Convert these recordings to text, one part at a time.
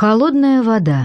Холодная вода.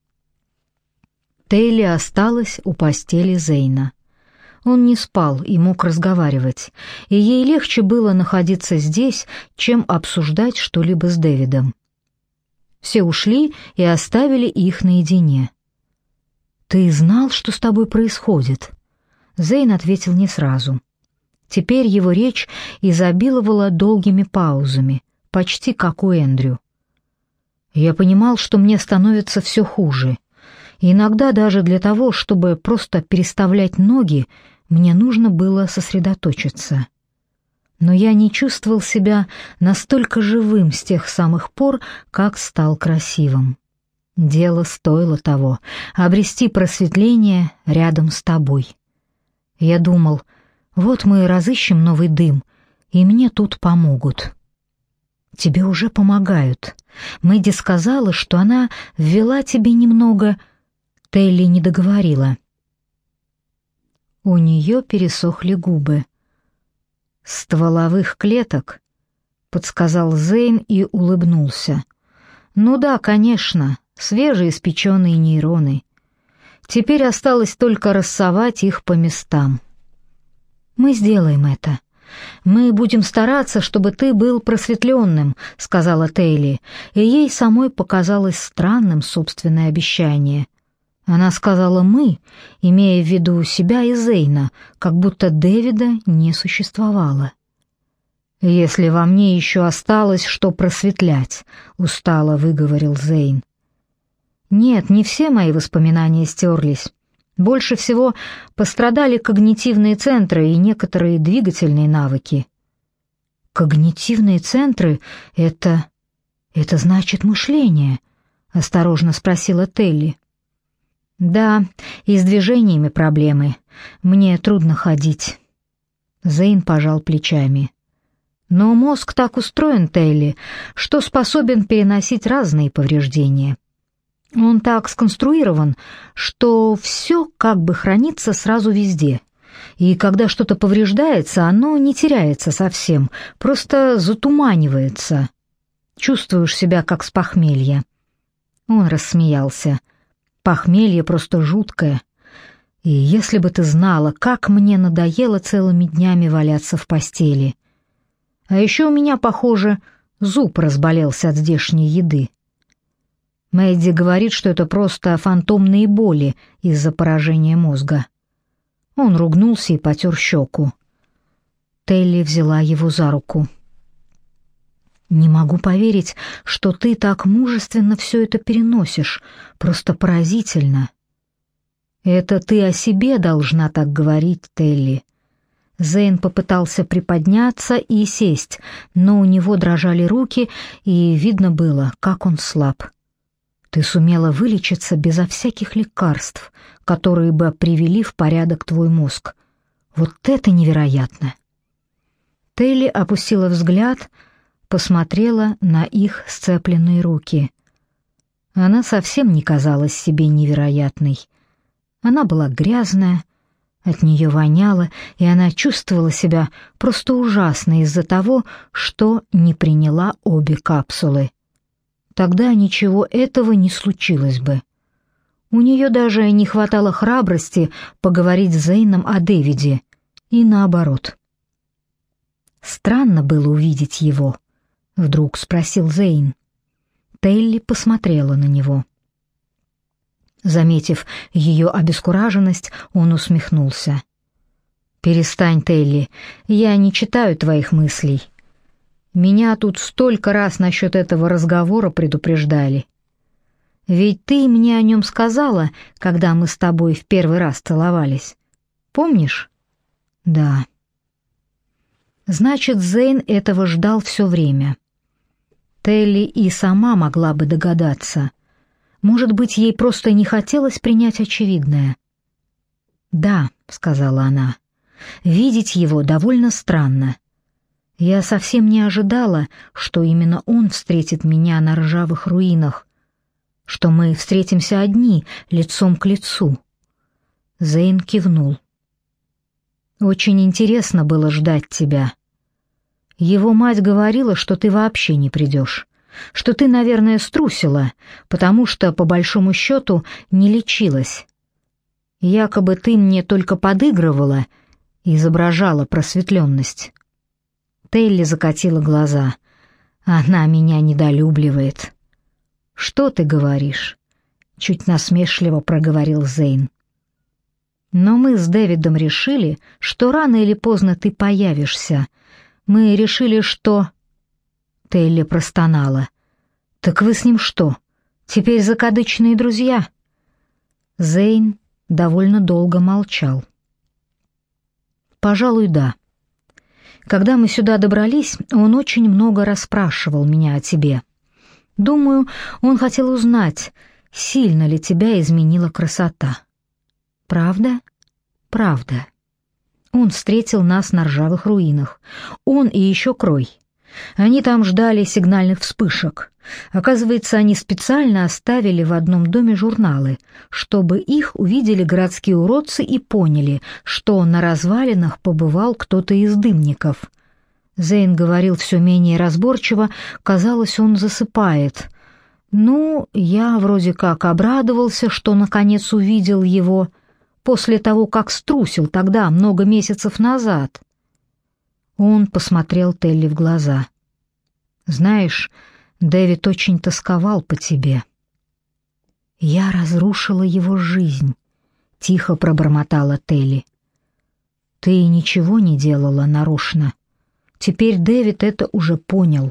Тейли осталась у постели Зейна. Он не спал и мог разговаривать, и ей легче было находиться здесь, чем обсуждать что-либо с Дэвидом. Все ушли и оставили их наедине. «Ты знал, что с тобой происходит?» Зейн ответил не сразу. Теперь его речь изобиловала долгими паузами, почти как у Эндрю. «Я понимал, что мне становится все хуже. И иногда даже для того, чтобы просто переставлять ноги, мне нужно было сосредоточиться. Но я не чувствовал себя настолько живым с тех самых пор, как стал красивым. Дело стоило того — обрести просветление рядом с тобой. Я думал, вот мы и разыщем новый дым, и мне тут помогут». «Тебе уже помогают. Мэдди сказала, что она ввела тебе немного...» Тейли не договорила. У нее пересохли губы. «Стволовых клеток», — подсказал Зейн и улыбнулся. «Ну да, конечно, свежеиспеченные нейроны. Теперь осталось только рассовать их по местам». «Мы сделаем это. Мы будем стараться, чтобы ты был просветленным», — сказала Тейли, и ей самой показалось странным собственное обещание. Она сказала «мы», имея в виду себя и Зейна, как будто Дэвида не существовало. «Если во мне еще осталось что просветлять», — устало выговорил Зейн. «Нет, не все мои воспоминания стерлись. Больше всего пострадали когнитивные центры и некоторые двигательные навыки». «Когнитивные центры — это значит мышление?» — осторожно спросила Телли. «Да, и с движениями проблемы. Мне трудно ходить». Зейн пожал плечами. «Но мозг так устроен, Телли, что способен переносить разные повреждения. Он так сконструирован, что все как бы хранится сразу везде. И когда что-то повреждается, оно не теряется совсем, просто затуманивается. Чувствуешь себя как с похмелья». Он рассмеялся. «Похмелье просто жуткое. И если бы ты знала, как мне надоело целыми днями валяться в постели. А еще у меня, похоже, зуб разболелся от здешней еды. Мэдди говорит, что это просто фантомные боли из-за поражения мозга». Он ругнулся и потер щеку. Телли взяла его за руку. «Не могу поверить, что ты так мужественно все это переносишь. Просто поразительно». «Это ты о себе должна так говорить, Телли». Зейн попытался приподняться и сесть, но у него дрожали руки, и видно было, как он слаб. «Ты сумела вылечиться безо всяких лекарств, которые бы привели в порядок твой мозг. Вот это невероятно!» Телли опустила взгляд, посмотрела на их сцепленные руки. Она совсем не казалась себе невероятной. Она была грязная, от нее воняло, и она чувствовала себя просто ужасно из-за того, что не приняла обе капсулы. Тогда ничего этого не случилось бы. У нее даже не хватало храбрости поговорить с Зейном о Дэвиде, и наоборот. Странно было увидеть его. Вдруг спросил Зейн. Телли посмотрела на него. Заметив ее обескураженность, он усмехнулся. «Перестань, Телли, я не читаю твоих мыслей. Меня тут столько раз насчет этого разговора предупреждали. Ведь ты мне о нем сказала, когда мы с тобой в первый раз целовались. Помнишь?» «Да». Значит, Зейн этого ждал все время. Телли и сама могла бы догадаться. Может быть, ей просто не хотелось принять очевидное. «Да», — сказала она, — «видеть его довольно странно. Я совсем не ожидала, что именно он встретит меня на ржавых руинах, что мы встретимся одни, лицом к лицу». Зейн кивнул. «Очень интересно было ждать тебя. Его мать говорила, что ты вообще не придешь. что ты, наверное, струсила, потому что, по большому счету, не лечилась. Якобы ты мне только подыгрывала и изображала просветленность». Телли закатила глаза. «Она меня недолюбливает». «Что ты говоришь?» — чуть насмешливо проговорил Зейн. «Но мы с Дэвидом решили, что рано или поздно ты появишься. Мы решили, что...» Телли простонала. «Так вы с ним что, теперь закадычные друзья?» Зейн довольно долго молчал. «Пожалуй, да. Когда мы сюда добрались, он очень много расспрашивал меня о тебе. Думаю, он хотел узнать, сильно ли тебя изменила красота». «Правда?» «Правда». Он встретил нас на ржавых руинах. Он и еще Крой. Они там ждали сигнальных вспышек. Оказывается, они специально оставили в одном доме журналы, чтобы их увидели городские уродцы и поняли, что на развалинах побывал кто-то из дымников. Зейн говорил все менее разборчиво, казалось, он засыпает. Ну, я вроде как обрадовался, что наконец увидел его, после того, как струсил тогда, много месяцев назад. Он посмотрел Телли в глаза. «Знаешь, Дэвид очень тосковал по тебе». «Я разрушила его жизнь», — тихо пробормотала Телли. «Ты ничего не делала нарочно. Теперь Дэвид это уже понял.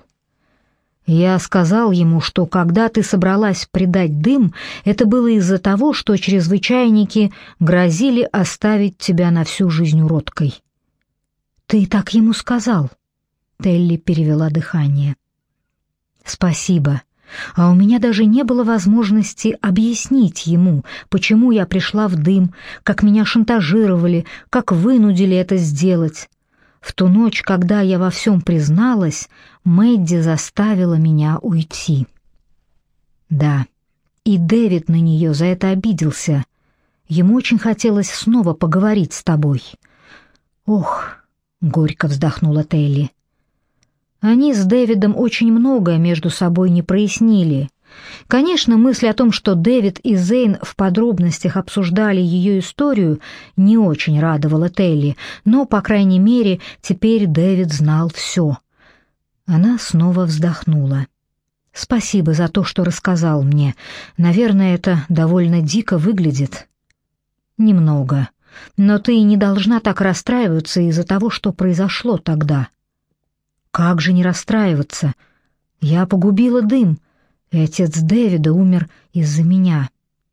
Я сказал ему, что когда ты собралась придать дым, это было из-за того, что чрезвычайники грозили оставить тебя на всю жизнь уродкой». «Ты так ему сказал?» Телли перевела дыхание. «Спасибо. А у меня даже не было возможности объяснить ему, почему я пришла в дым, как меня шантажировали, как вынудили это сделать. В ту ночь, когда я во всем призналась, Мэдди заставила меня уйти». «Да, и Дэвид на нее за это обиделся. Ему очень хотелось снова поговорить с тобой». «Ох», — горько вздохнула Телли. «Они с Дэвидом очень многое между собой не прояснили. Конечно, мысль о том, что Дэвид и Зейн в подробностях обсуждали ее историю, не очень радовала Телли, но, по крайней мере, теперь Дэвид знал все». Она снова вздохнула. «Спасибо за то, что рассказал мне. Наверное, это довольно дико выглядит». «Немного. Но ты не должна так расстраиваться из-за того, что произошло тогда». «Как же не расстраиваться? Я погубила дым, и отец Дэвида умер из-за меня».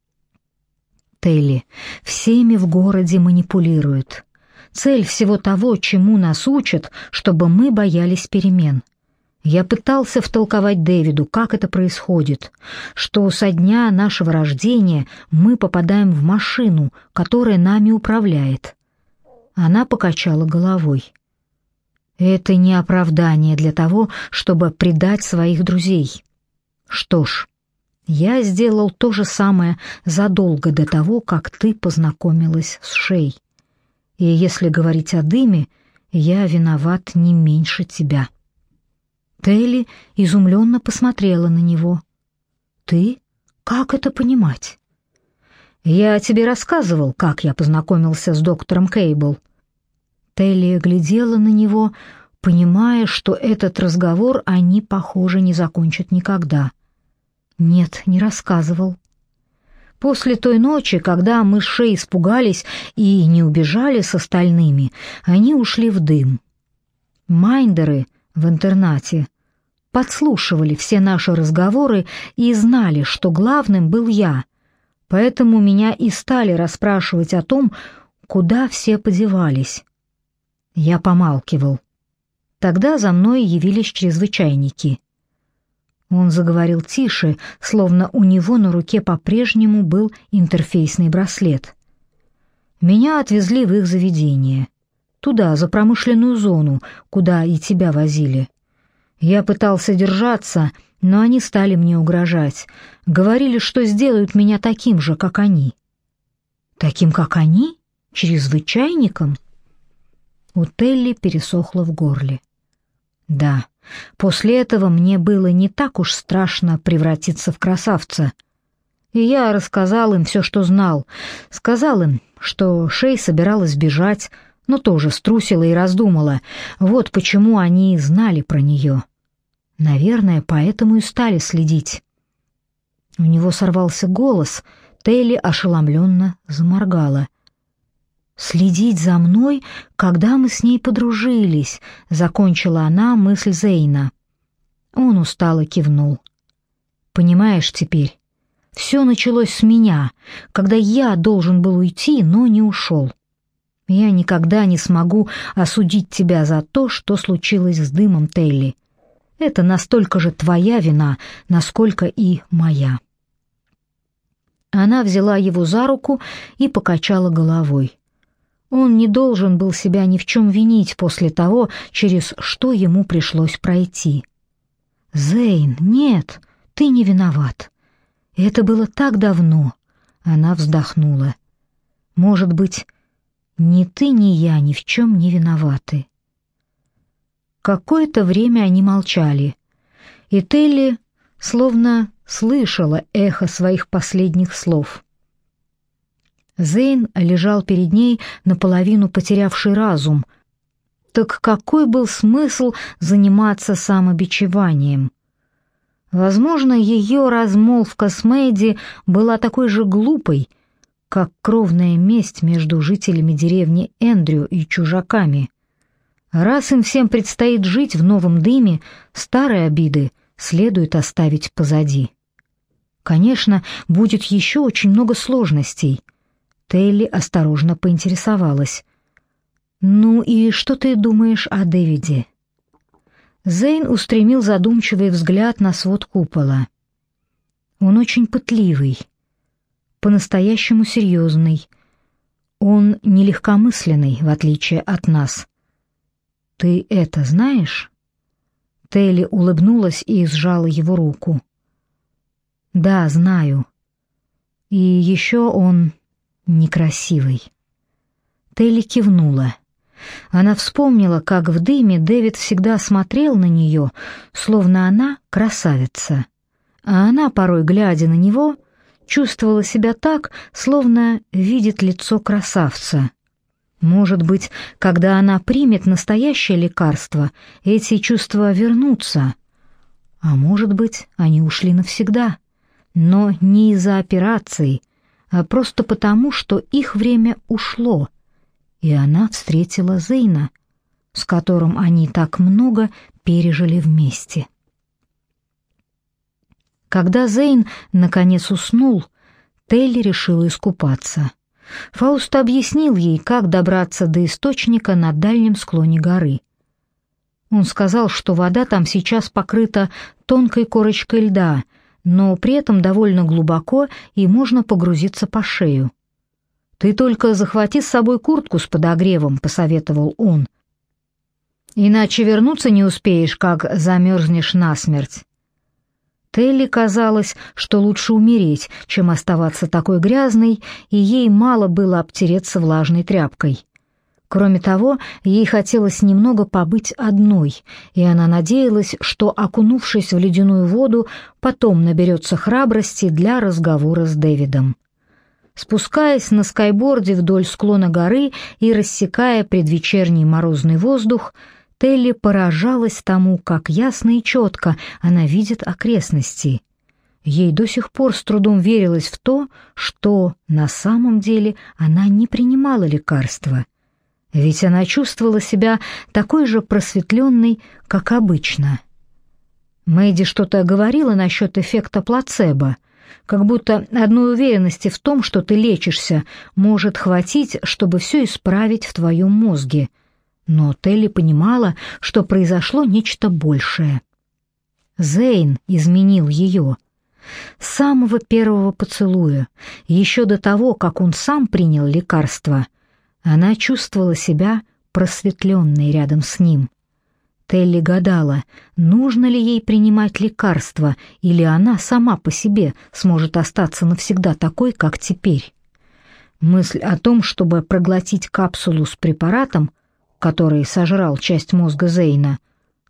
«Телли, всеми в городе манипулируют. Цель всего того, чему нас учат, чтобы мы боялись перемен. Я пытался втолковать Дэвиду, как это происходит, что со дня нашего рождения мы попадаем в машину, которая нами управляет». Она покачала головой. «Это не оправдание для того, чтобы предать своих друзей. Что ж, я сделал то же самое задолго до того, как ты познакомилась с Шей. И если говорить о дыме, я виноват не меньше тебя». Телли изумленно посмотрела на него. «Ты? Как это понимать?» «Я тебе рассказывал, как я познакомился с доктором Кейбл». Телли глядела на него, понимая, что этот разговор они, похоже, не закончат никогда. «Нет, не рассказывал». «После той ночи, когда мы с Шей испугались и не убежали с остальными, они ушли в дым. Майндеры в интернате подслушивали все наши разговоры и знали, что главным был я, поэтому меня и стали расспрашивать о том, куда все подевались». Я помалкивал. Тогда за мной явились чрезвычайники. Он заговорил тише, словно у него на руке по-прежнему был интерфейсный браслет. Меня отвезли в их заведение. Туда, за промышленную зону, куда и тебя возили. Я пытался держаться, но они стали мне угрожать. Говорили, что сделают меня таким же, как они. Таким, как они? Чрезвычайником? У Телли пересохло в горле. Да, После этого мне было не так уж страшно превратиться в красавца. И я рассказал им все, что знал. Сказал им, что Шей собиралась бежать, но тоже струсила и раздумала. Вот почему они и знали про нее. Наверное, поэтому и стали следить. У него сорвался голос. Телли ошеломленно заморгала. «Следить за мной, когда мы с ней подружились», — закончила она мысль Зейна. Он устало кивнул. «Понимаешь теперь, все началось с меня, когда я должен был уйти, но не ушел. Я никогда не смогу осудить тебя за то, что случилось с дымом, Телли. Это настолько же твоя вина, насколько и моя». Она взяла его за руку и покачала головой. Он не должен был себя ни в чем винить после того, через что ему пришлось пройти. «Зейн, нет, ты не виноват. Это было так давно», — она вздохнула. «Может быть, ни ты, ни я ни в чем не виноваты». Какое-то время они молчали, и Телли словно слышала эхо своих последних слов. Зейн лежал перед ней, наполовину потерявший разум. Так какой был смысл заниматься самобичеванием? Возможно, ее размолвка с Мэдди была такой же глупой, как кровная месть между жителями деревни Эндрю и чужаками. Раз им всем предстоит жить в новом дыме, старые обиды следует оставить позади. Конечно, будет еще очень много сложностей. Телли осторожно поинтересовалась. «Ну и что ты думаешь о Дэвиде?» Зейн устремил задумчивый взгляд на свод купола. «Он очень пытливый, по-настоящему серьезный. Он нелегкомысленный, в отличие от нас. Ты это знаешь?» Телли улыбнулась и сжала его руку. «Да, знаю. И еще он некрасивый». Телли кивнула. Она вспомнила, как в дыме Дэвид всегда смотрел на нее, словно она красавица. А она, порой глядя на него, чувствовала себя так, словно видит лицо красавца. Может быть, когда она примет настоящее лекарство, эти чувства вернутся. А может быть, они ушли навсегда. Но не из-за операции, а просто потому, что их время ушло, и она встретила Зейна, с которым они так много пережили вместе. Когда Зейн наконец уснул, Телли решила искупаться. Фауст объяснил ей, как добраться до источника на дальнем склоне горы. Он сказал, что вода там сейчас покрыта тонкой корочкой льда, но при этом довольно глубоко и можно погрузиться по шею. «Ты только захвати с собой куртку с подогревом», — посоветовал он. «Иначе вернуться не успеешь, как замерзнешь насмерть». Телли казалось, что лучше умереть, чем оставаться такой грязной, и ей мало было обтереться влажной тряпкой. Кроме того, ей хотелось немного побыть одной, и она надеялась, что, окунувшись в ледяную воду, потом наберется храбрости для разговора с Дэвидом. Спускаясь на скайборде вдоль склона горы и рассекая предвечерний морозный воздух, Телли поражалась тому, как ясно и четко она видит окрестности. Ей до сих пор с трудом верилось в то, что на самом деле она не принимала лекарства. Ведь она чувствовала себя такой же просветленной, как обычно. Мэдди что-то говорила насчет эффекта плацебо, как будто одной уверенности в том, что ты лечишься, может хватить, чтобы все исправить в твоем мозге. Но Телли понимала, что произошло нечто большее. Зейн изменил ее. С самого первого поцелуя, еще до того, как он сам принял лекарство, она чувствовала себя просветленной рядом с ним. Телли гадала, нужно ли ей принимать лекарство, или она сама по себе сможет остаться навсегда такой, как теперь. Мысль о том, чтобы проглотить капсулу с препаратом, который сожрал часть мозга Зейна,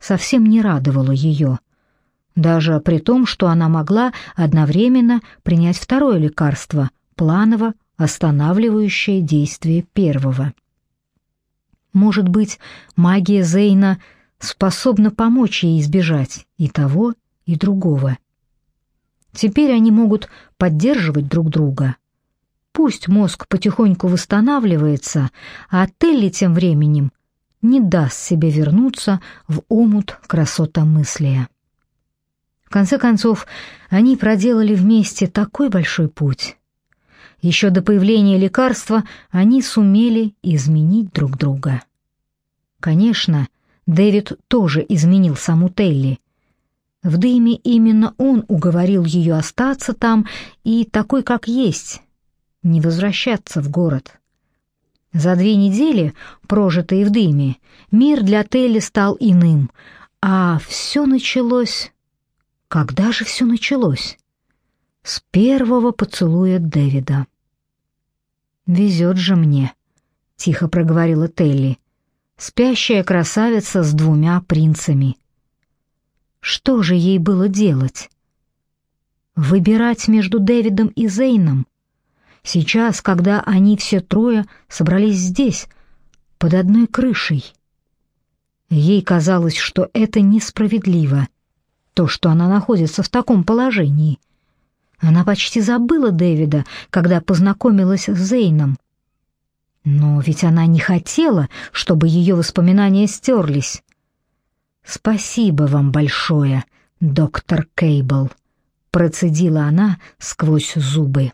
совсем не радовало ее, даже при том, что она могла одновременно принять второе лекарство, планово останавливающее действие первого. Может быть, магия Зейна способна помочь ей избежать и того, и другого. Теперь они могут поддерживать друг друга. Пусть мозг потихоньку восстанавливается, а Телли тем временем не даст себе вернуться в омут красотомыслия. В конце концов, они проделали вместе такой большой путь. Еще до появления лекарства они сумели изменить друг друга. Конечно, Дэвид тоже изменил саму Телли. В дыме именно он уговорил ее остаться там и такой, как есть, не возвращаться в город. За 2 недели, прожитые в дыме, мир для Телли стал иным, а все началось... Когда же все началось? С первого поцелуя Дэвида. «Везет же мне», — тихо проговорила Телли, спящая красавица с 2 принцами. Что же ей было делать? Выбирать между Дэвидом и Зейном? Сейчас, когда они все трое собрались здесь, под одной крышей. Ей казалось, что это несправедливо, то, что она находится в таком положении. Она почти забыла Дэвида, когда познакомилась с Зейном. Но ведь она не хотела, чтобы ее воспоминания стерлись. «Спасибо вам большое, доктор Кейбл», — процедила она сквозь зубы.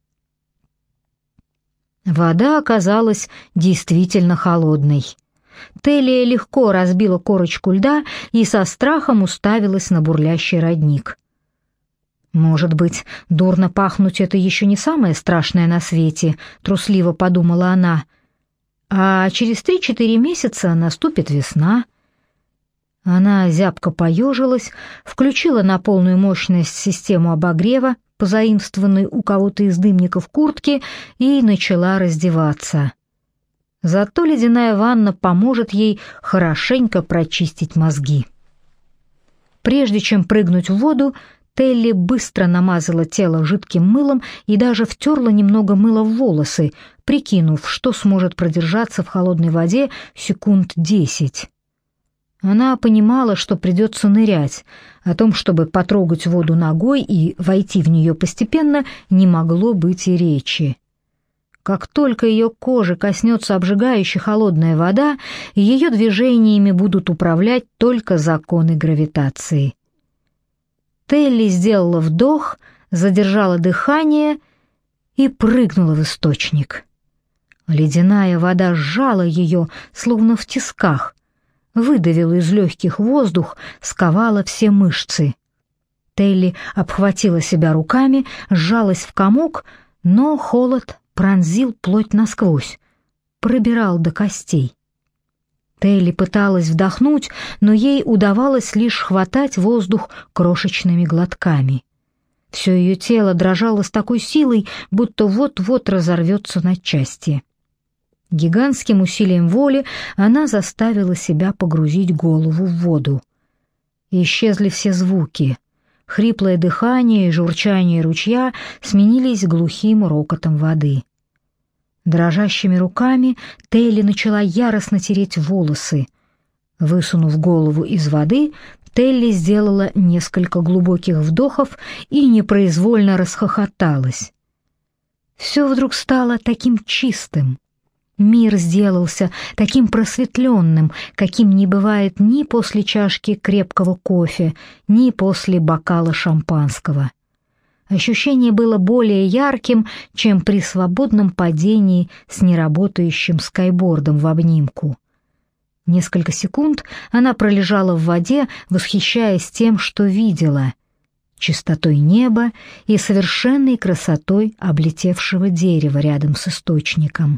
Вода оказалась действительно холодной. Телли легко разбила корочку льда и со страхом уставилась на бурлящий родник. «Может быть, дурно пахнуть — это еще не самое страшное на свете», — трусливо подумала она. «А через 3-4 месяца наступит весна». Она зябко поежилась, включила на полную мощность систему обогрева, позаимствованной у кого-то из дымников куртки, и начала раздеваться. Зато ледяная ванна поможет ей хорошенько прочистить мозги. Прежде чем прыгнуть в воду, Телли быстро намазала тело жидким мылом и даже втерла немного мыла в волосы, прикинув, что сможет продержаться в холодной воде секунд 10. Она понимала, что придется нырять. О том, чтобы потрогать воду ногой и войти в нее постепенно, не могло быть и речи. Как только ее кожи коснется обжигающая холодная вода, ее движениями будут управлять только законы гравитации. Телли сделала вдох, задержала дыхание и прыгнула в источник. Ледяная вода сжала ее, словно в тисках, выдавила из легких воздух, сковала все мышцы. Телли обхватила себя руками, сжалась в комок, но холод пронзил плоть насквозь, пробирал до костей. Телли пыталась вдохнуть, но ей удавалось лишь хватать воздух крошечными глотками. Все ее тело дрожало с такой силой, будто вот-вот разорвется на части. Гигантским усилием воли она заставила себя погрузить голову в воду. Исчезли все звуки. Хриплое дыхание и журчание ручья сменились глухим рокотом воды. Дрожащими руками Телли начала яростно тереть волосы. Высунув голову из воды, Телли сделала несколько глубоких вдохов и непроизвольно расхохоталась. Все вдруг стало таким чистым. Мир сделался таким просветленным, каким не бывает ни после чашки крепкого кофе, ни после бокала шампанского. Ощущение было более ярким, чем при свободном падении с неработающим скайбордом в обнимку. Несколько секунд она пролежала в воде, восхищаясь тем, что видела: чистотой неба и совершенной красотой облетевшего дерева рядом с источником.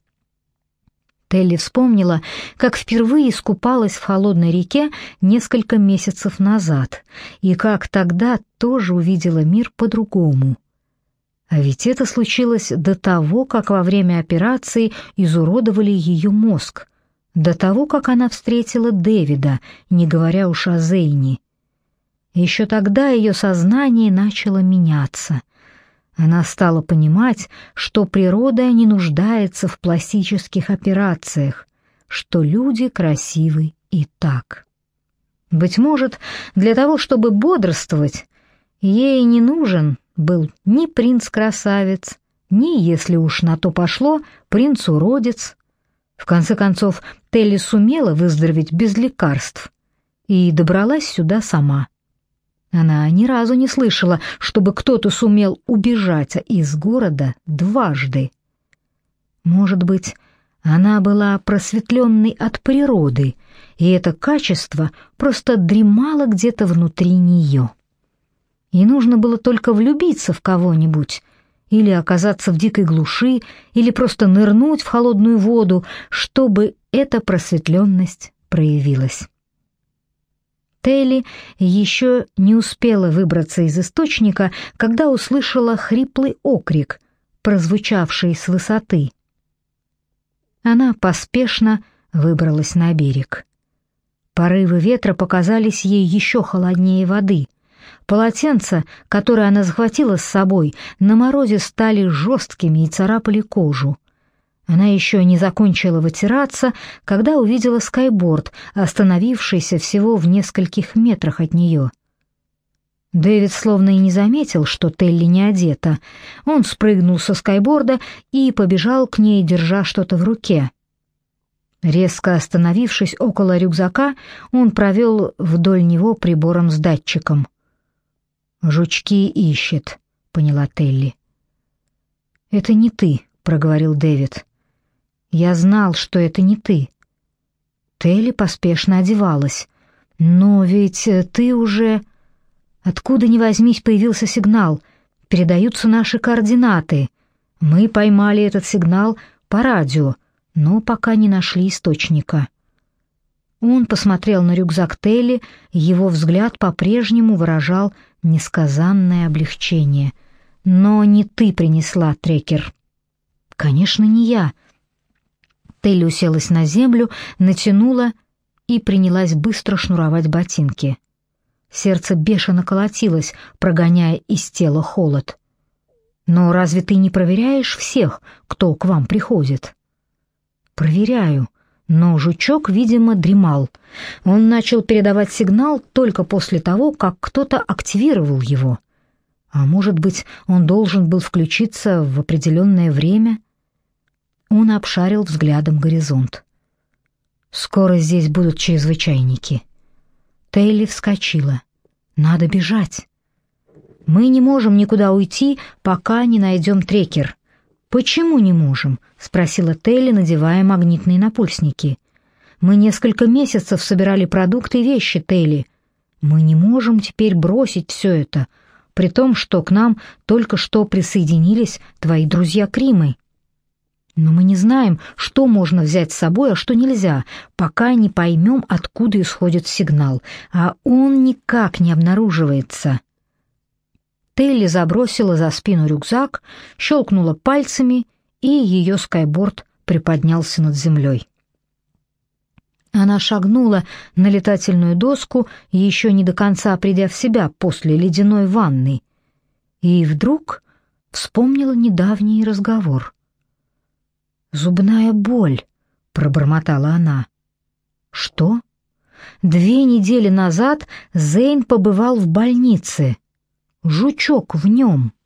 Телли вспомнила, как впервые искупалась в холодной реке несколько месяцев назад, и как тогда тоже увидела мир по-другому. А ведь это случилось до того, как во время операции изуродовали ее мозг, до того, как она встретила Дэвида, не говоря уж о Зейне. Еще тогда ее сознание начало меняться. Она стала понимать, что природа не нуждается в пластических операциях, что люди красивы и так. Быть может, для того, чтобы бодрствовать, ей не нужен был ни принц-красавец, ни, если уж на то пошло, принц-уродец. В конце концов, Телли сумела выздороветь без лекарств и добралась сюда сама. Она ни разу не слышала, чтобы кто-то сумел убежать из города дважды. Может быть, она была просветленной от природы, и это качество просто дремало где-то внутри нее. И нужно было только влюбиться в кого-нибудь, или оказаться в дикой глуши, или просто нырнуть в холодную воду, чтобы эта просветленность проявилась. Телли еще не успела выбраться из источника, когда услышала хриплый окрик, прозвучавший с высоты. Она поспешно выбралась на берег. Порывы ветра показались ей еще холоднее воды. Полотенца, которые она захватила с собой, на морозе стали жесткими и царапали кожу. Она еще не закончила вытираться, когда увидела скайборд, остановившийся всего в нескольких метрах от нее. Дэвид словно и не заметил, что Телли не одета. Он спрыгнул со скайборда и побежал к ней, держа что-то в руке. Резко остановившись около рюкзака, он провел вдоль него прибором с датчиком. «Жучки ищет», — поняла Телли. «Это не ты», — проговорил Дэвид. «Я знал, что это не ты». Телли поспешно одевалась. «Но ведь ты уже...» Откуда ни возьмись появился сигнал. Передаются наши координаты. Мы поймали этот сигнал по радио, но пока не нашли источника. Он посмотрел на рюкзак Телли, его взгляд по-прежнему выражал несказанное облегчение. «Но не ты принесла трекер». «Конечно, не я». Телли уселась на землю, натянула и принялась быстро шнуровать ботинки. Сердце бешено колотилось, прогоняя из тела холод. «Но разве ты не проверяешь всех, кто к вам приходит?» «Проверяю». Но жучок, видимо, дремал. Он начал передавать сигнал только после того, как кто-то активировал его. А может быть, он должен был включиться в определенное время? Он обшарил взглядом горизонт. «Скоро здесь будут чрезвычайники». Телли вскочила. «Надо бежать». «Мы не можем никуда уйти, пока не найдем трекер». «Почему не можем?» — спросила Телли, надевая магнитные напульсники. «Мы несколько месяцев собирали продукты и вещи, Телли. Мы не можем теперь бросить все это, при том, что к нам только что присоединились твои друзья-кримы. Но мы не знаем, что можно взять с собой, а что нельзя, пока не поймем, откуда исходит сигнал, а он никак не обнаруживается». Телли забросила за спину рюкзак, щелкнула пальцами, и ее скайборд приподнялся над землей. Она шагнула на летательную доску, еще не до конца придя в себя после ледяной ванны, и вдруг вспомнила недавний разговор. «Зубная боль», — пробормотала она. «Что?» 2 недели назад Зейн побывал в больнице. Жучок в нем.